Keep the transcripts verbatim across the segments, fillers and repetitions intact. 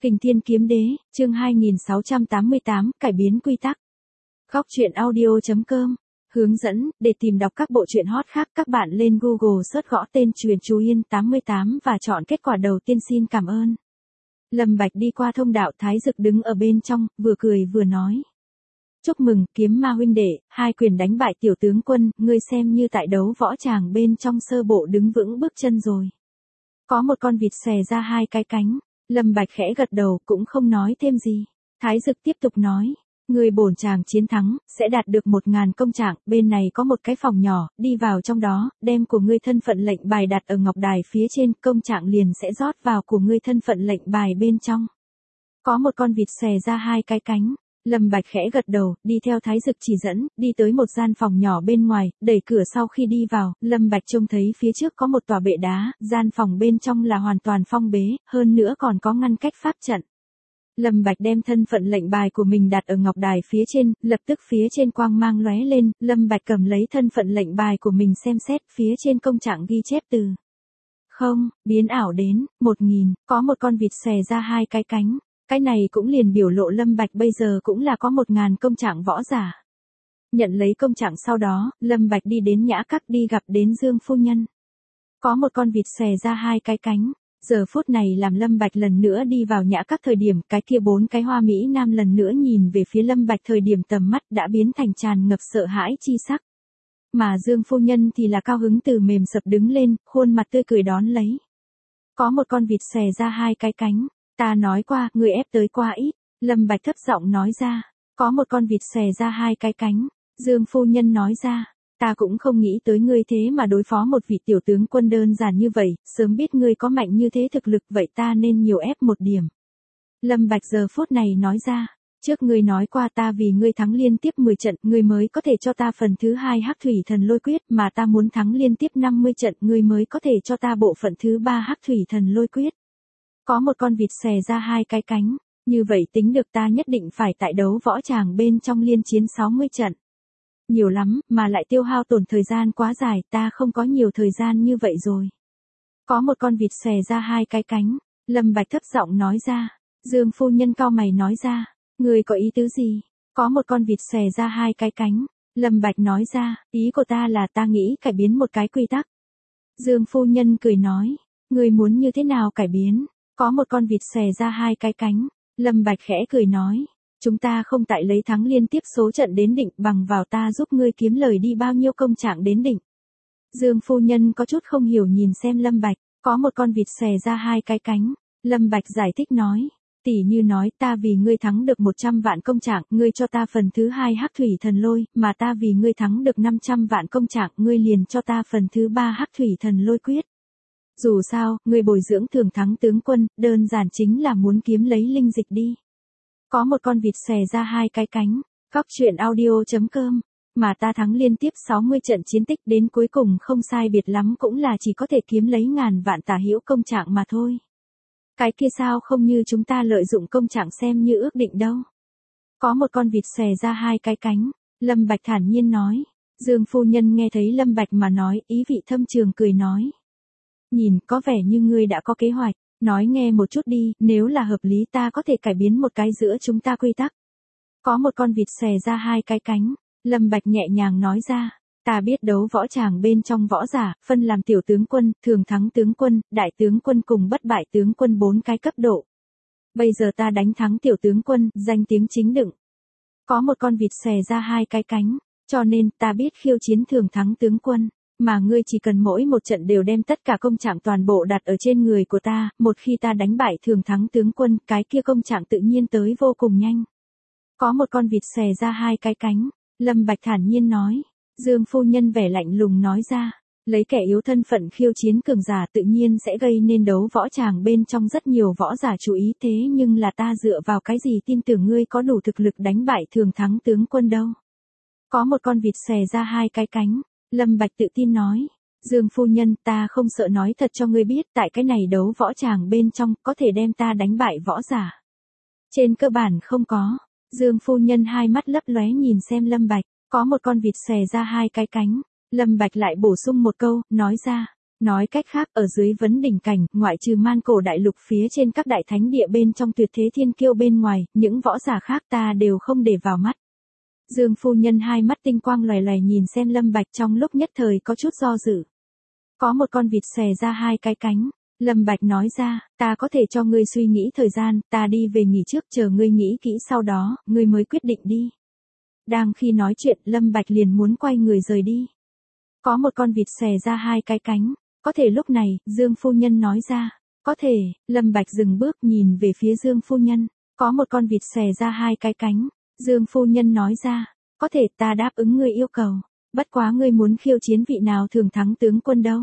Kình Thiên Kiếm Đế, chương hai nghìn sáu trăm tám mươi tám, cải biến quy tắc. Góc truyện audio chấm com. Hướng dẫn, để tìm đọc các bộ truyện hot khác, các bạn lên Google search gõ tên Truyện Chú Yên tám mươi tám và chọn kết quả đầu tiên. Xin cảm ơn. Lâm Bạch đi qua thông đạo, Thái Dực đứng ở bên trong, vừa cười vừa nói. Chúc mừng, Kiếm Ma huynh đệ, hai quyền đánh bại tiểu tướng quân, ngươi xem như tại đấu võ tràng bên trong sơ bộ đứng vững bước chân rồi. Có một con vịt xòe ra hai cái cánh. Lâm Bạch khẽ gật đầu, cũng không nói thêm gì. Thái Dực tiếp tục nói, người bổn chàng chiến thắng, sẽ đạt được một ngàn công trạng, bên này có một cái phòng nhỏ, đi vào trong đó, đem của ngươi thân phận lệnh bài đặt ở ngọc đài phía trên, công trạng liền sẽ rót vào của ngươi thân phận lệnh bài bên trong. Có một con vịt xòe ra hai cái cánh. Lâm Bạch khẽ gật đầu, đi theo Thái Dực chỉ dẫn, đi tới một gian phòng nhỏ bên ngoài, đẩy cửa. Sau khi đi vào, Lâm Bạch trông thấy phía trước có một tòa bệ đá, gian phòng bên trong là hoàn toàn phong bế, hơn nữa còn có ngăn cách pháp trận. Lâm Bạch đem thân phận lệnh bài của mình đặt ở ngọc đài phía trên, lập tức phía trên quang mang lóe lên, Lâm Bạch cầm lấy thân phận lệnh bài của mình xem xét, phía trên công trạng ghi chép từ không, biến ảo đến, một nghìn, có một con vịt xòe ra hai cái cánh. Cái này cũng liền biểu lộ Lâm Bạch bây giờ cũng là có một ngàn công trạng võ giả. Nhận lấy công trạng sau đó, Lâm Bạch đi đến Nhã Các đi gặp đến Dương phu nhân. Có một con vịt xòe ra hai cái cánh. Giờ phút này làm Lâm Bạch lần nữa đi vào Nhã Các thời điểm, cái kia bốn cái hoa mỹ nam lần nữa nhìn về phía Lâm Bạch thời điểm tầm mắt đã biến thành tràn ngập sợ hãi chi sắc. Mà Dương phu nhân thì là cao hứng từ mềm sập đứng lên, khuôn mặt tươi cười đón lấy. Có một con vịt xòe ra hai cái cánh. Ta nói qua, người ép tới quá ít. Lâm Bạch thấp giọng nói ra. Có một con vịt xòe ra hai cái cánh. Dương phu nhân nói ra. Ta cũng không nghĩ tới ngươi thế mà đối phó một vị tiểu tướng quân đơn giản như vậy, sớm biết ngươi có mạnh như thế thực lực, vậy ta nên nhiều ép một điểm. Lâm Bạch giờ phút này nói ra. Trước ngươi nói qua ta vì ngươi thắng liên tiếp mười trận, ngươi mới có thể cho ta phần thứ hai Hắc Thủy Thần Lôi Quyết, mà ta muốn thắng liên tiếp năm mươi trận, ngươi mới có thể cho ta bộ phận thứ ba Hắc Thủy Thần Lôi Quyết. Có một con vịt xòe ra hai cái cánh, như vậy tính được ta nhất định phải tại đấu võ tràng bên trong liên chiến sáu mươi trận. Nhiều lắm, mà lại tiêu hao tổn thời gian quá dài, ta không có nhiều thời gian như vậy rồi. Có một con vịt xòe ra hai cái cánh, Lâm Bạch thấp giọng nói ra. Dương phu nhân cau mày nói ra, người có ý tứ gì? Có một con vịt xòe ra hai cái cánh, Lâm Bạch nói ra, ý của ta là ta nghĩ cải biến một cái quy tắc. Dương phu nhân cười nói, người muốn như thế nào cải biến? Có một con vịt xòe ra hai cái cánh. Lâm Bạch khẽ cười nói. Chúng ta không tại lấy thắng liên tiếp số trận đến đỉnh, bằng vào ta giúp ngươi kiếm lời đi bao nhiêu công trạng đến đỉnh. Dương phu nhân có chút không hiểu nhìn xem Lâm Bạch. Có một con vịt xòe ra hai cái cánh. Lâm Bạch giải thích nói. Tỷ như nói ta vì ngươi thắng được một trăm vạn công trạng, ngươi cho ta phần thứ hai Hắc Thủy Thần Lôi, mà ta vì ngươi thắng được năm trăm vạn công trạng, ngươi liền cho ta phần thứ ba Hắc Thủy Thần Lôi Quyết. Dù sao, người bồi dưỡng thường thắng tướng quân, đơn giản chính là muốn kiếm lấy linh dịch đi. Có một con vịt xòe ra hai cái cánh. Góc truyện audio chấm com. Mà ta thắng liên tiếp sáu mươi trận chiến tích, đến cuối cùng không sai biệt lắm cũng là chỉ có thể kiếm lấy ngàn vạn tả hữu công trạng mà thôi. Cái kia sao không như chúng ta lợi dụng công trạng xem như ước định đâu. Có một con vịt xòe ra hai cái cánh. Lâm Bạch thản nhiên nói. Dương phu nhân nghe thấy Lâm Bạch mà nói, ý vị thâm trường cười nói. Nhìn, có vẻ như ngươi đã có kế hoạch, nói nghe một chút đi, nếu là hợp lý ta có thể cải biến một cái giữa chúng ta quy tắc. Có một con vịt xòe ra hai cái cánh, Lâm Bạch nhẹ nhàng nói ra, ta biết đấu võ tràng bên trong võ giả, phân làm tiểu tướng quân, thường thắng tướng quân, đại tướng quân cùng bất bại tướng quân bốn cái cấp độ. Bây giờ ta đánh thắng tiểu tướng quân, danh tiếng chính đựng. Có một con vịt xòe ra hai cái cánh, cho nên ta biết khiêu chiến thường thắng tướng quân. Mà ngươi chỉ cần mỗi một trận đều đem tất cả công trạng toàn bộ đặt ở trên người của ta, một khi ta đánh bại thường thắng tướng quân, cái kia công trạng tự nhiên tới vô cùng nhanh. Có một con vịt xòe ra hai cái cánh, Lâm Bạch thản nhiên nói. Dương phu nhân vẻ lạnh lùng nói ra, lấy kẻ yếu thân phận khiêu chiến cường giả tự nhiên sẽ gây nên đấu võ tràng bên trong rất nhiều võ giả chú ý, thế nhưng là ta dựa vào cái gì tin tưởng ngươi có đủ thực lực đánh bại thường thắng tướng quân đâu. Có một con vịt xòe ra hai cái cánh. Lâm Bạch tự tin nói, Dương phu nhân, ta không sợ nói thật cho ngươi biết, tại cái này đấu võ tràng bên trong, có thể đem ta đánh bại võ giả. Trên cơ bản không có. Dương phu nhân hai mắt lấp lóe nhìn xem Lâm Bạch, có một con vịt xòe ra hai cái cánh. Lâm Bạch lại bổ sung một câu, nói ra, Nói cách khác, ở dưới vấn đỉnh cảnh, ngoại trừ man cổ đại lục phía trên các đại thánh địa bên trong tuyệt thế thiên kiêu bên ngoài, những võ giả khác ta đều không để vào mắt. Dương phu nhân hai mắt tinh quang loài loài nhìn xem Lâm Bạch trong lúc nhất thời có chút do dự. Có một con vịt xòe ra hai cái cánh. Lâm Bạch nói ra, ta có thể cho ngươi suy nghĩ thời gian, ta đi về nghỉ trước chờ ngươi nghĩ kỹ sau đó, ngươi mới quyết định đi. Đang khi nói chuyện, Lâm Bạch liền muốn quay người rời đi. Có một con vịt xòe ra hai cái cánh. Có thể lúc này, Dương phu nhân nói ra. Có thể, Lâm Bạch dừng bước nhìn về phía Dương phu nhân. Có một con vịt xòe ra hai cái cánh. Dương phu nhân nói ra. Có thể ta đáp ứng ngươi yêu cầu. Bất quá ngươi muốn khiêu chiến vị nào thường thắng tướng quân đâu.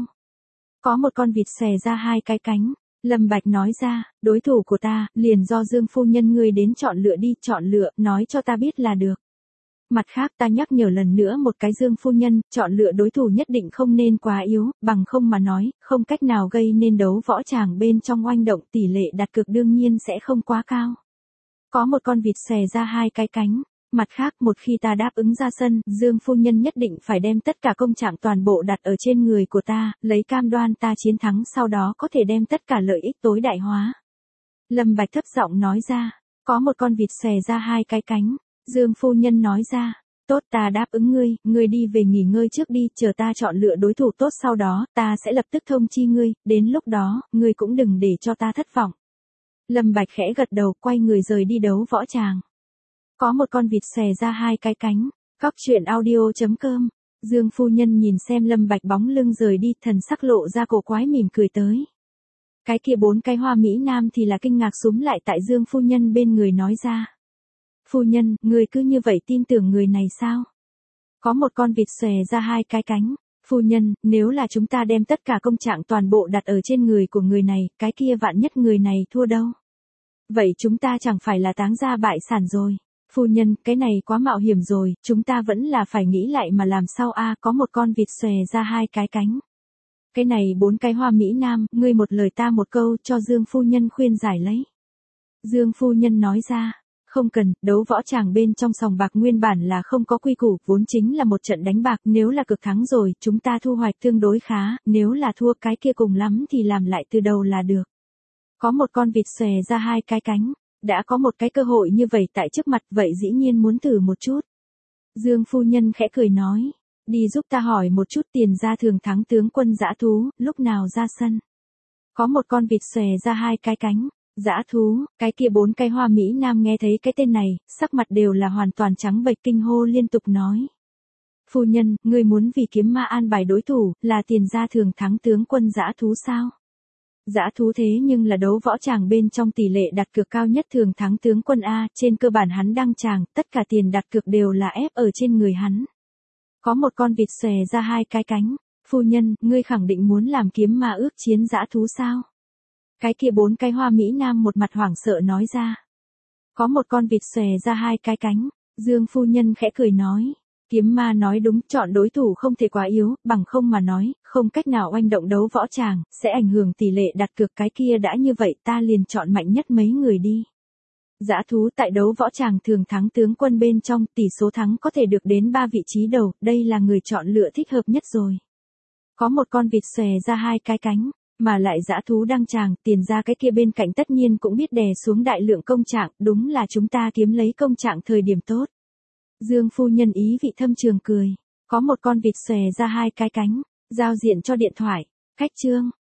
Có một con vịt xòe ra hai cái cánh. Lâm Bạch nói ra, đối thủ của ta, liền do Dương phu nhân ngươi đến chọn lựa đi, chọn lựa, nói cho ta biết là được. Mặt khác ta nhắc nhở lần nữa một cái Dương phu nhân, chọn lựa đối thủ nhất định không nên quá yếu, bằng không mà nói, không cách nào gây nên đấu võ tràng bên trong oanh động, tỷ lệ đặt cược đương nhiên sẽ không quá cao. Có một con vịt xòe ra hai cái cánh. Mặt khác, một khi ta đáp ứng ra sân, Dương phu nhân nhất định phải đem tất cả công trạng toàn bộ đặt ở trên người của ta, lấy cam đoan ta chiến thắng sau đó có thể đem tất cả lợi ích tối đại hóa. Lâm Bạch thấp giọng nói ra, có một con vịt xòe ra hai cái cánh. Dương phu nhân nói ra, tốt ta đáp ứng ngươi, ngươi đi về nghỉ ngơi trước đi, chờ ta chọn lựa đối thủ tốt sau đó, ta sẽ lập tức thông chi ngươi, đến lúc đó, ngươi cũng đừng để cho ta thất vọng. Lâm Bạch khẽ gật đầu, quay người rời đi đấu võ tràng. Có một con vịt xòe ra hai cái cánh. Góc truyện audio chấm com. Dương phu nhân nhìn xem Lâm Bạch bóng lưng rời đi, thần sắc lộ ra cổ quái mỉm cười tới. Cái kia bốn cái hoa mỹ nam thì là kinh ngạc súm lại tại Dương phu nhân bên người nói ra. Phu nhân, người cứ như vậy tin tưởng người này sao? Có một con vịt xòe ra hai cái cánh. Phu nhân, nếu là chúng ta đem tất cả công trạng toàn bộ đặt ở trên người của người này, cái kia vạn nhất người này thua đâu? Vậy chúng ta chẳng phải là táng ra bại sản rồi. Phu nhân, cái này quá mạo hiểm rồi, chúng ta vẫn là phải nghĩ lại mà làm sao a, có một con vịt xòe ra hai cái cánh. Cái này bốn cái hoa mỹ nam, ngươi một lời ta một câu cho Dương phu nhân khuyên giải lấy. Dương phu nhân nói ra, không cần, đấu võ tràng bên trong sòng bạc nguyên bản là không có quy củ, vốn chính là một trận đánh bạc, nếu là cực thắng rồi, chúng ta thu hoạch tương đối khá, nếu là thua cái kia cùng lắm thì làm lại từ đầu là được. Có một con vịt xòe ra hai cái cánh. Đã có một cái cơ hội như vậy tại trước mặt, vậy dĩ nhiên muốn thử một chút. Dương phu nhân khẽ cười nói, đi giúp ta hỏi một chút tiền ra thường thắng tướng quân dã thú, lúc nào ra sân. Có một con vịt xòe ra hai cái cánh. Dã thú, cái kia bốn cái hoa mỹ nam nghe thấy cái tên này, sắc mặt đều là hoàn toàn trắng bệch, kinh hô liên tục nói. Phu nhân, ngươi muốn vì kiếm ma an bài đối thủ, là tiền ra thường thắng tướng quân dã thú sao? Dã thú thế nhưng là đấu võ tràng bên trong tỷ lệ đặt cược cao nhất thường thắng tướng quân A, trên cơ bản hắn đăng tràng, tất cả tiền đặt cược đều là ép ở trên người hắn. Có một con vịt xòe ra hai cái cánh. Phu nhân, ngươi khẳng định muốn làm kiếm ma ước chiến dã thú sao? Cái kia bốn cái hoa mỹ nam một mặt hoảng sợ nói ra. Có một con vịt xòe ra hai cái cánh. Dương phu nhân khẽ cười nói. Kiếm ma nói đúng, chọn đối thủ không thể quá yếu, bằng không mà nói, không cách nào oanh động đấu võ tràng, sẽ ảnh hưởng tỷ lệ đặt cược, cái kia đã như vậy ta liền chọn mạnh nhất mấy người đi. Dã thú tại đấu võ tràng thường thắng tướng quân bên trong, tỷ số thắng có thể được đến ba vị trí đầu, đây là người chọn lựa thích hợp nhất rồi. Có một con vịt xòe ra hai cái cánh, mà lại dã thú đăng tràng, tiền ra cái kia bên cạnh tất nhiên cũng biết đè xuống đại lượng công trạng, đúng là chúng ta kiếm lấy công trạng thời điểm tốt. Dương phu nhân ý vị thâm trường cười. Có một con vịt xòe ra hai cái cánh. Giao diện cho điện thoại. Khách chương.